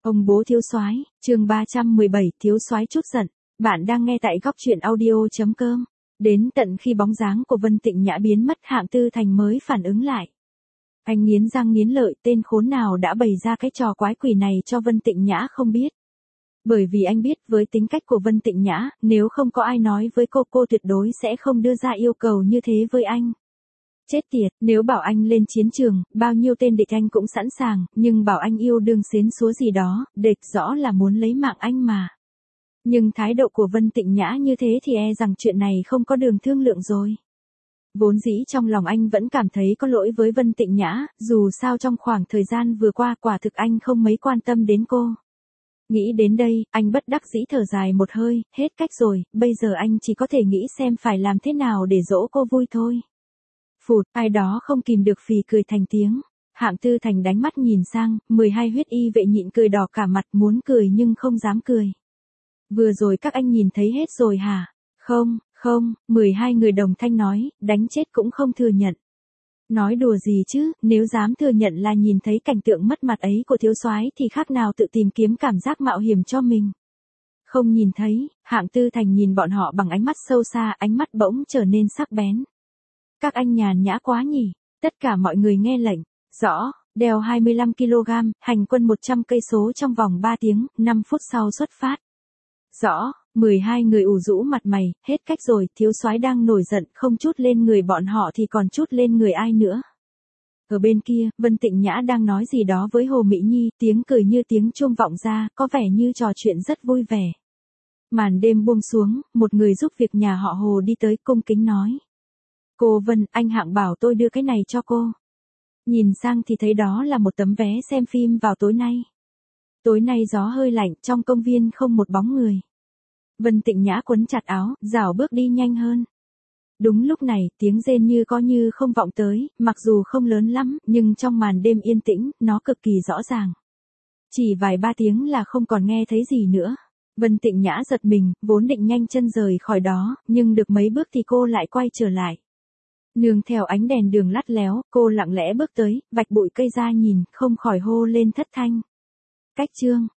Ông bố thiếu soái, chương 317, thiếu soái chút giận. Bạn đang nghe tại góc truyện audio.com. Đến tận khi bóng dáng của Vân Tịnh Nhã biến mất, Hạng Tư Thành mới phản ứng lại. Anh nghiến răng nghiến lợi, tên khốn nào đã bày ra cái trò quái quỷ này cho Vân Tịnh Nhã không biết. Bởi vì anh biết với tính cách của Vân Tịnh Nhã, nếu không có ai nói với cô tuyệt đối sẽ không đưa ra yêu cầu như thế với anh. Chết tiệt, nếu bảo anh lên chiến trường, bao nhiêu tên địch anh cũng sẵn sàng, nhưng bảo anh yêu đương xến xúa gì đó, địch rõ là muốn lấy mạng anh mà. Nhưng thái độ của Vân Tịnh Nhã như thế thì e rằng chuyện này không có đường thương lượng rồi. Vốn dĩ trong lòng anh vẫn cảm thấy có lỗi với Vân Tịnh Nhã, dù sao trong khoảng thời gian vừa qua quả thực anh không mấy quan tâm đến cô. Nghĩ đến đây, anh bất đắc dĩ thở dài một hơi, hết cách rồi, bây giờ anh chỉ có thể nghĩ xem phải làm thế nào để dỗ cô vui thôi. Phụt, ai đó không kìm được phì cười thành tiếng. Hạng Tư Thành đánh mắt nhìn sang, 12 huyết y vệ nhịn cười đỏ cả mặt, muốn cười nhưng không dám cười. Vừa rồi các anh nhìn thấy hết rồi hả? Không, 12 người đồng thanh nói, đánh chết cũng không thừa nhận. Nói đùa gì chứ, nếu dám thừa nhận là nhìn thấy cảnh tượng mất mặt ấy của thiếu soái thì khác nào tự tìm kiếm cảm giác mạo hiểm cho mình. Không nhìn thấy, Hạng Tư Thành nhìn bọn họ bằng ánh mắt sâu xa, ánh mắt bỗng trở nên sắc bén. Các anh nhàn nhã quá nhỉ, tất cả mọi người nghe lệnh, rõ, đeo 25 kg, hành quân 100 cây số trong vòng 3 tiếng, 5 phút sau xuất phát. Rõ, 12 người ủ rũ mặt mày, hết cách rồi, thiếu soái đang nổi giận, không chút lên người bọn họ thì còn chút lên người ai nữa. Ở bên kia, Vân Tịnh Nhã đang nói gì đó với Hồ Mỹ Nhi, tiếng cười như tiếng chuông vọng ra, có vẻ như trò chuyện rất vui vẻ. Màn đêm buông xuống, một người giúp việc nhà họ Hồ đi tới cung kính nói. Cô Vân, anh Hạng bảo tôi đưa cái này cho cô. Nhìn sang thì thấy đó là một tấm vé xem phim vào tối nay. Tối nay gió hơi lạnh, trong công viên không một bóng người. Vân Tịnh Nhã quấn chặt áo, rảo bước đi nhanh hơn. Đúng lúc này, tiếng rên như có như không vọng tới, mặc dù không lớn lắm, nhưng trong màn đêm yên tĩnh, nó cực kỳ rõ ràng. Chỉ vài ba tiếng là không còn nghe thấy gì nữa. Vân Tịnh Nhã giật mình, vốn định nhanh chân rời khỏi đó, nhưng được mấy bước thì cô lại quay trở lại. Nương theo ánh đèn đường lắt léo, cô lặng lẽ bước tới, vạch bụi cây ra nhìn, không khỏi hô lên thất thanh. Cách chương.